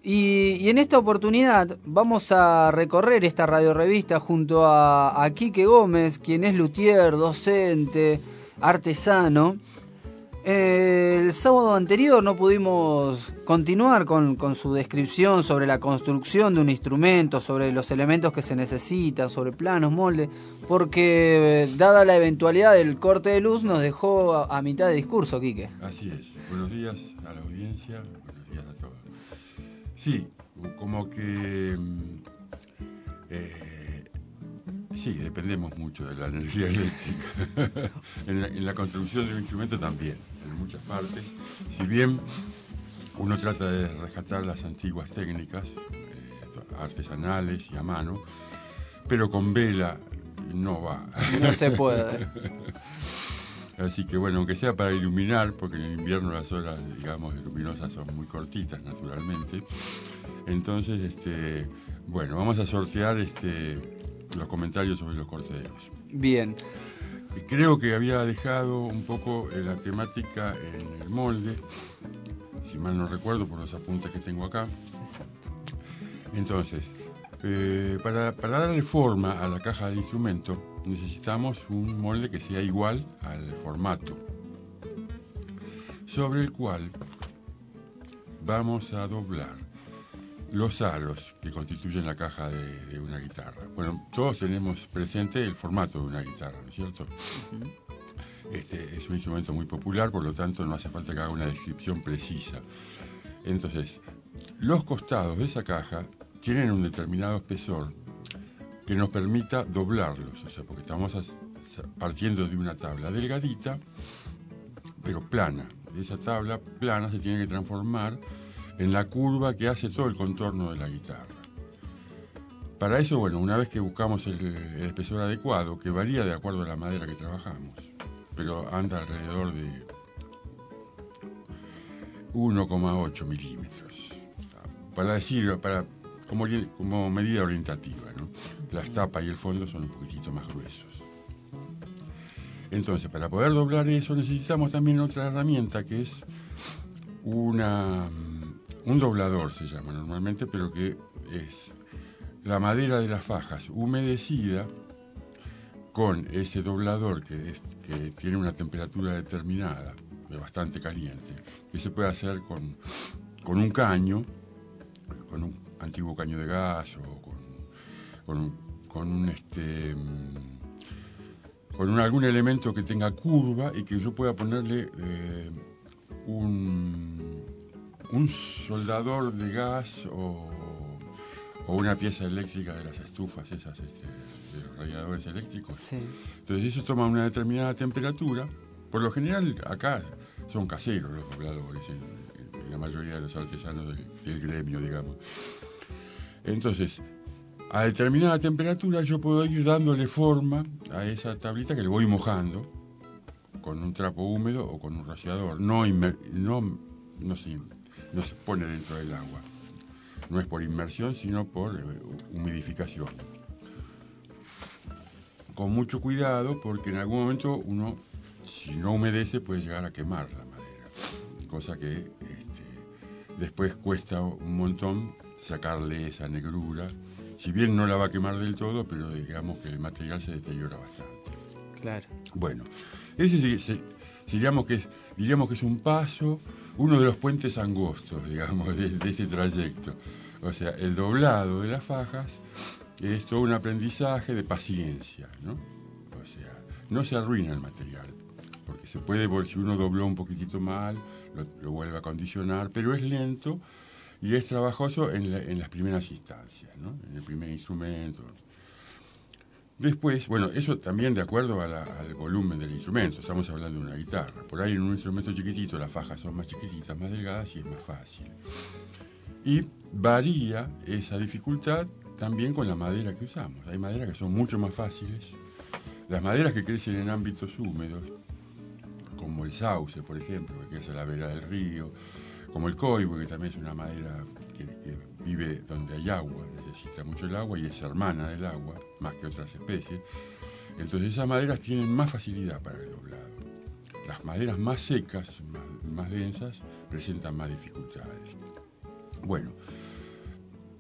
Y en esta oportunidad vamos a recorrer esta radiorrevista junto a Quique Gómez, quien es luthier, docente, artesano. El sábado anterior no pudimos continuar con su descripción sobre la construcción de un instrumento, sobre los elementos que se necesitan, sobre planos, moldes, porque dada la eventualidad del corte de luz nos dejó a mitad de discurso, Quique. Así es. Buenos días a la audiencia, buenos días a todos. Sí, como que sí, dependemos mucho de la energía eléctrica. en la construcción de un instrumento también, en muchas partes. Si bien uno trata de rescatar las antiguas técnicas artesanales y a mano, pero con vela no va. No se puede. Así que bueno, aunque sea para iluminar, porque en el invierno las horas, digamos, luminosas son muy cortitas, naturalmente. Entonces, bueno, vamos a sortear los comentarios sobre los cortes de luz. Bien. Creo que había dejado un poco la temática en el molde, si mal no recuerdo por los apuntes que tengo acá. Entonces, para darle forma a la caja del instrumento, necesitamos un molde que sea igual al formato, sobre el cual vamos a doblar los aros que constituyen la caja de una guitarra. Bueno, todos tenemos presente el formato de una guitarra, ¿no es cierto? Uh-huh. Es un instrumento muy popular, por lo tanto no hace falta que haga una descripción precisa. Entonces, los costados de esa caja tienen un determinado espesor que nos permita doblarlos, o sea, porque estamos partiendo de una tabla delgadita, pero plana. Esa tabla plana se tiene que transformar en la curva que hace todo el contorno de la guitarra. Para eso, bueno, una vez que buscamos el espesor adecuado, que varía de acuerdo a la madera que trabajamos, pero anda alrededor de 1,8 milímetros, como medida orientativa, ¿no? Las tapas y el fondo son un poquitito más gruesos. Entonces, para poder doblar eso necesitamos también otra herramienta que es un doblador, se llama normalmente, pero que es la madera de las fajas humedecida con ese doblador que tiene una temperatura determinada, bastante caliente, que se puede hacer con un caño, con un antiguo caño de gas o con algún elemento que tenga curva y que yo pueda ponerle un soldador de gas o una pieza eléctrica de las estufas esas de los radiadores eléctricos. Sí. Entonces eso toma una determinada temperatura. Por lo general acá son caseros los dobladores, en la mayoría de los artesanos del gremio, digamos. Entonces, a determinada temperatura yo puedo ir dándole forma a esa tablita que le voy mojando con un trapo húmedo o con un rociador. No se pone dentro del agua. No es por inmersión, sino por humidificación. Con mucho cuidado, porque en algún momento uno, si no humedece, puede llegar a quemar la madera. Cosa que después cuesta un montón sacarle esa negrura. Si bien no la va a quemar del todo, pero digamos que el material se deteriora bastante. Claro. Bueno, ese diríamos que es un paso, uno de los puentes angostos, digamos, de ese trayecto. O sea, el doblado de las fajas es todo un aprendizaje de paciencia, ¿no? O sea, no se arruina el material, porque se puede, si uno dobló un poquitito mal, lo vuelve a acondicionar, pero es lento y es trabajoso en las primeras instancias, ¿no? En el primer instrumento. Después, bueno, eso también de acuerdo al volumen del instrumento. Estamos hablando de una guitarra. Por ahí en un instrumento chiquitito las fajas son más chiquititas, más delgadas y es más fácil. Y varía esa dificultad también con la madera que usamos. Hay maderas que son mucho más fáciles. Las maderas que crecen en ámbitos húmedos, como el sauce, por ejemplo, que crece a la vera del río, como el coigüe, que también es una madera que vive donde hay agua, necesita mucho el agua y es hermana del agua, más que otras especies. Entonces esas maderas tienen más facilidad para el doblado. Las maderas más secas, más densas, presentan más dificultades. Bueno,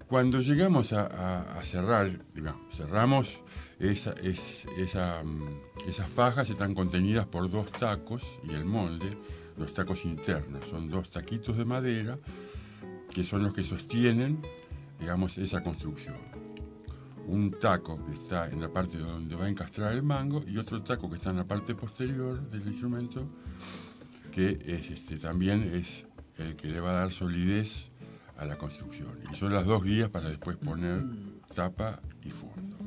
Cuando llegamos a cerrar, digamos, cerramos esas fajas están contenidas por 2 tacos y el molde, los tacos internos, son 2 taquitos de madera que son los que sostienen, digamos, esa construcción. Un taco que está en la parte donde va a encastrar el mango y otro taco que está en la parte posterior del instrumento, que es, también es el que le va a dar solidez a la construcción. Y son las 2 guías para después poner tapa y fondo.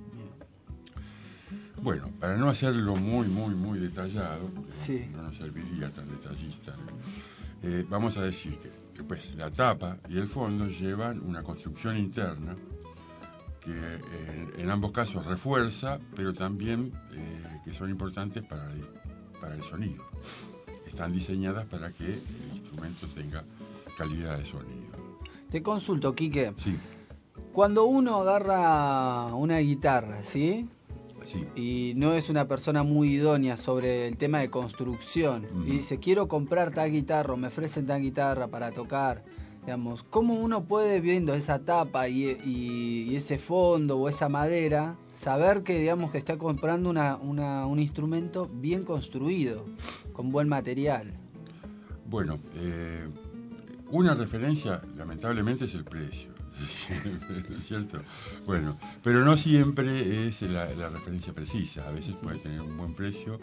Bueno, para no hacerlo muy detallado, porque no nos serviría tan detallista, vamos a decir que pues, la tapa y el fondo llevan una construcción interna que en ambos casos refuerza, pero también que son importantes para el sonido. Están diseñadas para que el instrumento tenga calidad de sonido. Te consulto, Quique. Sí. Cuando uno agarra una guitarra, ¿sí? Sí. Y no es una persona muy idónea sobre el tema de construcción, y dice, quiero comprar tal guitarra, o me ofrecen tal guitarra para tocar, digamos, ¿cómo uno puede, viendo esa tapa y ese fondo o esa madera, saber que, digamos, que está comprando un instrumento bien construido, con buen material? Bueno, una referencia, lamentablemente, es el precio. ¿No es cierto? Bueno, pero no siempre es la referencia precisa. A veces puede tener un buen precio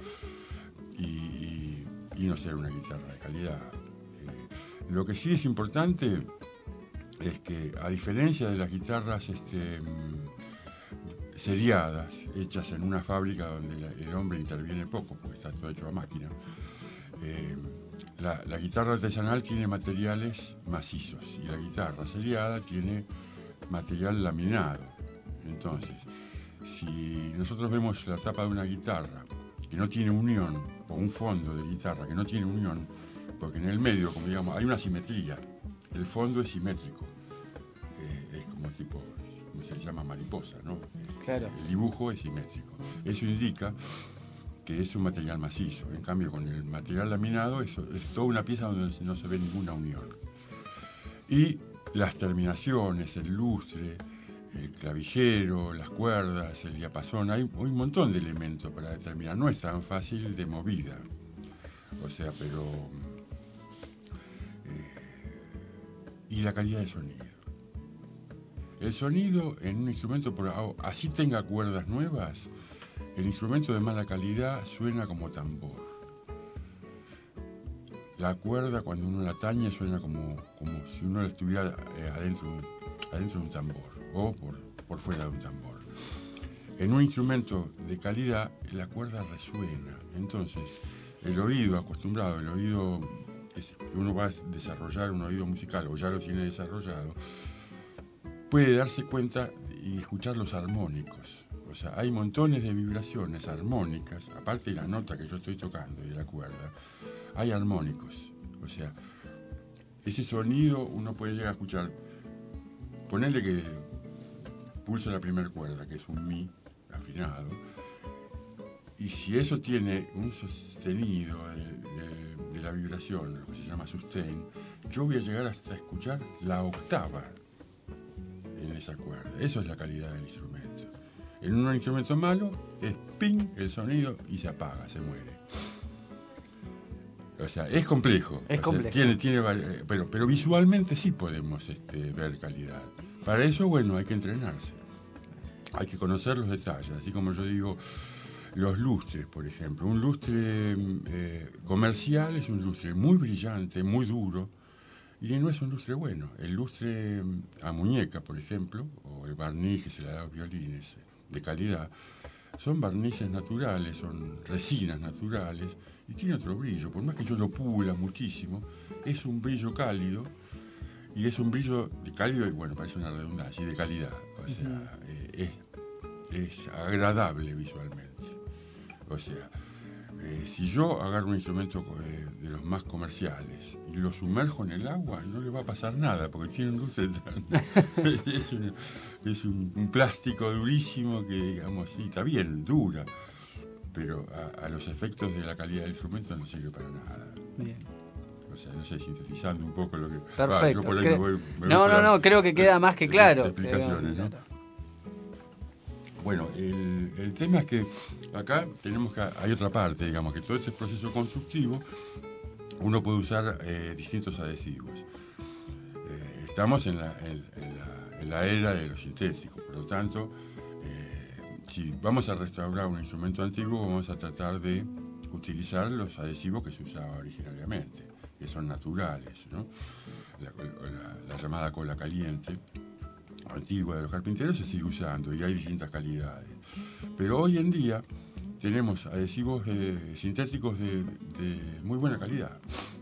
y no ser una guitarra de calidad. Lo que sí es importante es que, a diferencia de las guitarras seriadas, hechas en una fábrica donde el hombre interviene poco, porque está todo hecho a máquina, la guitarra artesanal tiene materiales macizos y la guitarra seriada tiene material laminado. Entonces, si nosotros vemos la tapa de una guitarra que no tiene unión, o un fondo de guitarra que no tiene unión, porque en el medio, como digamos, hay una simetría, el fondo es simétrico, es como tipo, como se le llama, mariposa, ¿no? Claro. El dibujo es simétrico. Eso indica que es un material macizo. En cambio, con el material laminado, eso es toda una pieza donde no se ve ninguna unión. Y las terminaciones, el lustre, el clavijero, las cuerdas, el diapasón, hay un montón de elementos para determinar. No es tan fácil de movida. O sea, pero... y la calidad de sonido. El sonido en un instrumento, así tenga cuerdas nuevas, el instrumento de mala calidad suena como tambor. La cuerda, cuando uno la tañe, suena como si uno la estuviera adentro de un tambor o por fuera de un tambor. En un instrumento de calidad, la cuerda resuena. Entonces, el oído acostumbrado, el oído que uno va a desarrollar, un oído musical, o ya lo tiene desarrollado, puede darse cuenta y escuchar los armónicos. O sea, hay montones de vibraciones armónicas, aparte de la nota que yo estoy tocando y de la cuerda, hay armónicos. O sea, ese sonido uno puede llegar a escuchar. Ponerle que pulso la primera cuerda, que es un mi afinado, y si eso tiene un sostenido de la vibración, lo que se llama sustain, yo voy a llegar hasta escuchar la octava en esa cuerda. Eso es la calidad del instrumento. En un instrumento malo es ping el sonido y se apaga, se muere. O sea, es complejo. Es complejo. Pero visualmente sí podemos ver calidad. Para eso, bueno, hay que entrenarse. Hay que conocer los detalles. Así como yo digo, los lustres, por ejemplo. Un lustre comercial es un lustre muy brillante, muy duro, y no es un lustre bueno. El lustre a muñeca, por ejemplo, o el barniz que se le da a los violines de calidad, son barnices naturales, son resinas naturales, y tiene otro brillo. Por más que yo lo pula muchísimo, es un brillo cálido, y es un brillo de cálido, y bueno, parece una redundancia, y de calidad. O sea, es agradable visualmente. O sea, si yo agarro un instrumento de los más comerciales y lo sumerjo en el agua, no le va a pasar nada, porque tiene un lustre es un plástico durísimo que, digamos, sí, está bien, dura, pero a los efectos de la calidad del instrumento no sirve para nada. Bien. O sea, no sé, sintetizando un poco lo que... Perfecto. Yo por ahí me voy no, creo que queda más que claro. De explicaciones, ¿no? Bueno, el tema es que acá hay otra parte, digamos, que todo este proceso constructivo uno puede usar distintos adhesivos. Estamos en la era de los sintéticos, por lo tanto, si vamos a restaurar un instrumento antiguo, vamos a tratar de utilizar los adhesivos que se usaban originariamente, que son naturales, ¿no? La llamada cola caliente antigua de los carpinteros se sigue usando y hay distintas calidades. Pero hoy en día tenemos adhesivos sintéticos de muy buena calidad.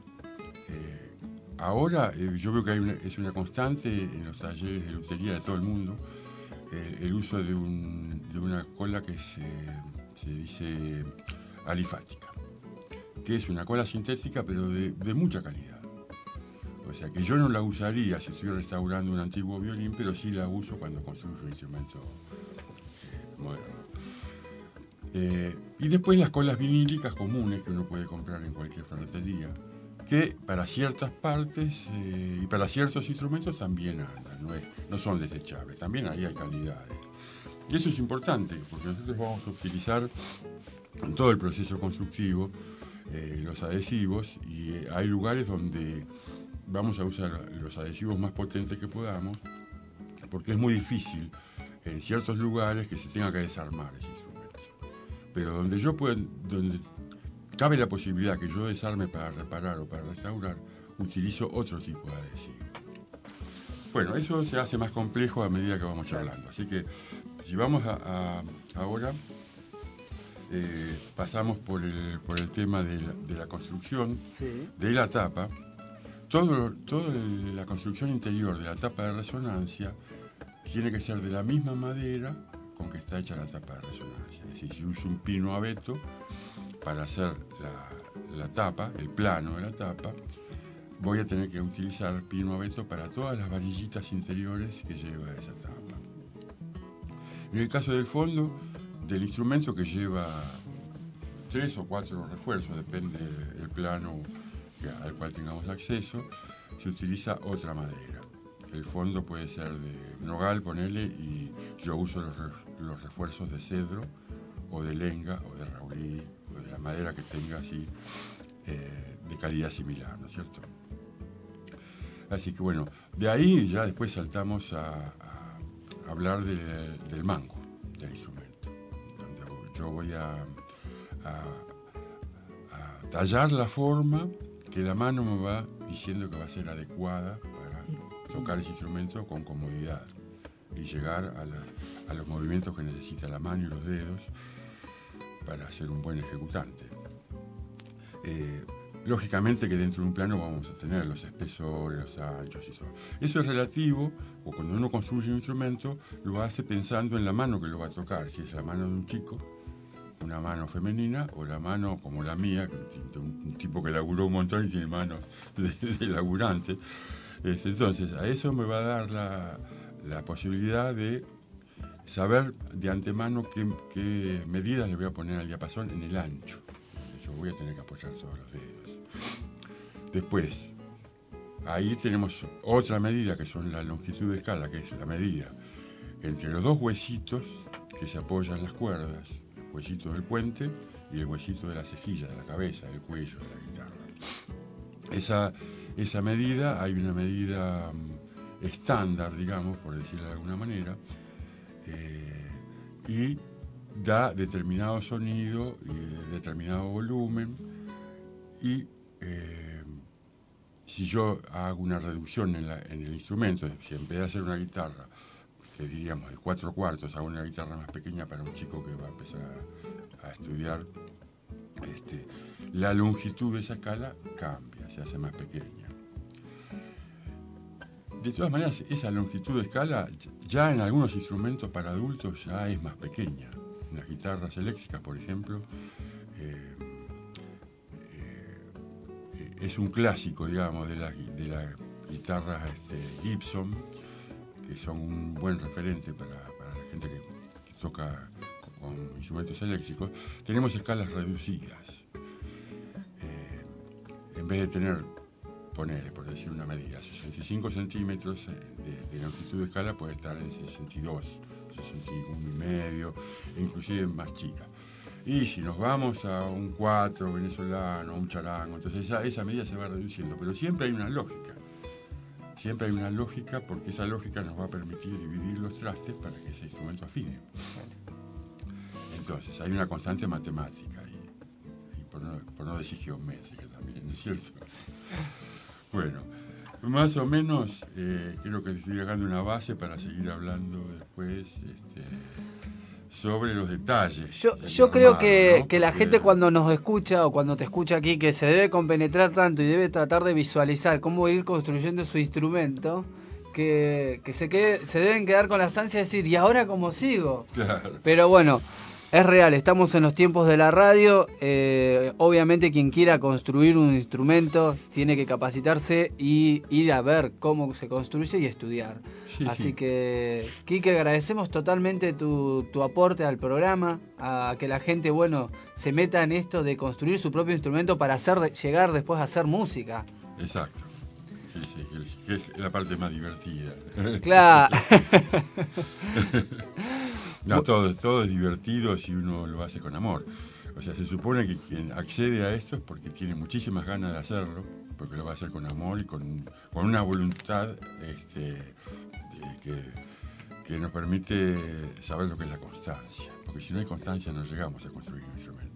Ahora yo veo que es una constante en los talleres de lutería de todo el mundo el uso de una cola que se dice alifática, que es una cola sintética pero de mucha calidad. O sea que yo no la usaría si estoy restaurando un antiguo violín, pero sí la uso cuando construyo un instrumento moderno. Y después las colas vinílicas comunes que uno puede comprar en cualquier ferretería, que para ciertas partes y para ciertos instrumentos también andan, no son desechables, también ahí hay calidades. Y eso es importante, porque nosotros vamos a utilizar en todo el proceso constructivo los adhesivos, y hay lugares donde vamos a usar los adhesivos más potentes que podamos, porque es muy difícil en ciertos lugares que se tenga que desarmar ese instrumento. Pero donde cabe la posibilidad que yo desarme para reparar o para restaurar, utilizo otro tipo de adhesivo. Bueno, eso se hace más complejo a medida que vamos charlando. Así que si vamos ahora, pasamos por el tema de la construcción, sí, de la tapa. Toda la construcción interior de la tapa de resonancia tiene que ser de la misma madera con que está hecha la tapa de resonancia. Es decir, si uso un pino abeto para hacer la tapa, el plano de la tapa, voy a tener que utilizar pino abeto para todas las varillitas interiores que lleva esa tapa. En el caso del fondo del instrumento, que lleva 3 o 4 refuerzos, depende del plano al cual tengamos acceso, se utiliza otra madera. El fondo puede ser de nogal, ponele, y yo uso los refuerzos de cedro o de lenga o de raulí o de la madera que tenga así de calidad similar, ¿no es cierto? Así que bueno, de ahí ya después saltamos a hablar del mango del instrumento, donde yo voy a tallar la forma que la mano me va diciendo que va a ser adecuada para tocar ese instrumento con comodidad y llegar a los movimientos que necesita la mano y los dedos para ser un buen ejecutante. Lógicamente que dentro de un plano vamos a tener los espesores, los anchos y todo. Eso es relativo, o cuando uno construye un instrumento, lo hace pensando en la mano que lo va a tocar, si es la mano de un chico, una mano femenina, o la mano como la mía, un tipo que laburó un montón y tiene manos de laburante. Entonces, a eso me va a dar la posibilidad de saber de antemano qué medidas le voy a poner al diapasón en el ancho. Yo voy a tener que apoyar todos los dedos. Después, ahí tenemos otra medida que son la longitud de escala, que es la medida entre los dos huesitos que se apoyan las cuerdas, el huesito del puente y el huesito de la cejilla, de la cabeza, del cuello de la guitarra. Esa medida, hay una medida estándar, digamos, por decirlo de alguna manera, y da determinado sonido y determinado volumen, y si yo hago una reducción en el instrumento, si en vez de hacer una guitarra, que diríamos de 4 cuartos, hago una guitarra más pequeña para un chico que va a empezar a estudiar, la longitud de esa escala cambia, se hace más pequeña. De todas maneras, esa longitud de escala ya en algunos instrumentos para adultos ya es más pequeña. En las guitarras eléctricas, por ejemplo, es un clásico, digamos, de las guitarras Gibson, que son un buen referente para la gente que toca con instrumentos eléctricos. Tenemos escalas reducidas. En vez de tener ponele, por decir una medida, 65 centímetros de longitud de escala puede estar en 62, 61 y medio, inclusive más chica. Y si nos vamos a un 4 venezolano, un charango, entonces esa medida se va reduciendo, pero siempre hay una lógica. Siempre hay una lógica, porque esa lógica nos va a permitir dividir los trastes para que ese instrumento afine. Entonces, hay una constante matemática, y por no decir geométrica también, ¿no es cierto? Bueno, más o menos creo que estoy llegando a una base para seguir hablando después sobre los detalles. Yo creo que la gente cuando nos escucha o cuando te escucha aquí, que se debe compenetrar tanto y debe tratar de visualizar cómo ir construyendo su instrumento, que se deben quedar con las ansias de decir, ¿y ahora cómo sigo? Claro. Pero bueno, es real, estamos en los tiempos de la radio. Obviamente quien quiera construir un instrumento tiene que capacitarse y ir a ver cómo se construye y estudiar. Sí, Así sí. que, Quique, agradecemos totalmente tu aporte al programa, a que la gente, se meta en esto de construir su propio instrumento para llegar después a hacer música. Exacto. Sí, que es la parte más divertida. Claro. No, todo es divertido si uno lo hace con amor. O sea, se supone que quien accede a esto es porque tiene muchísimas ganas de hacerlo, porque lo va a hacer con amor y con una voluntad que nos permite saber lo que es la constancia. Porque si no hay constancia no llegamos a construir un instrumento.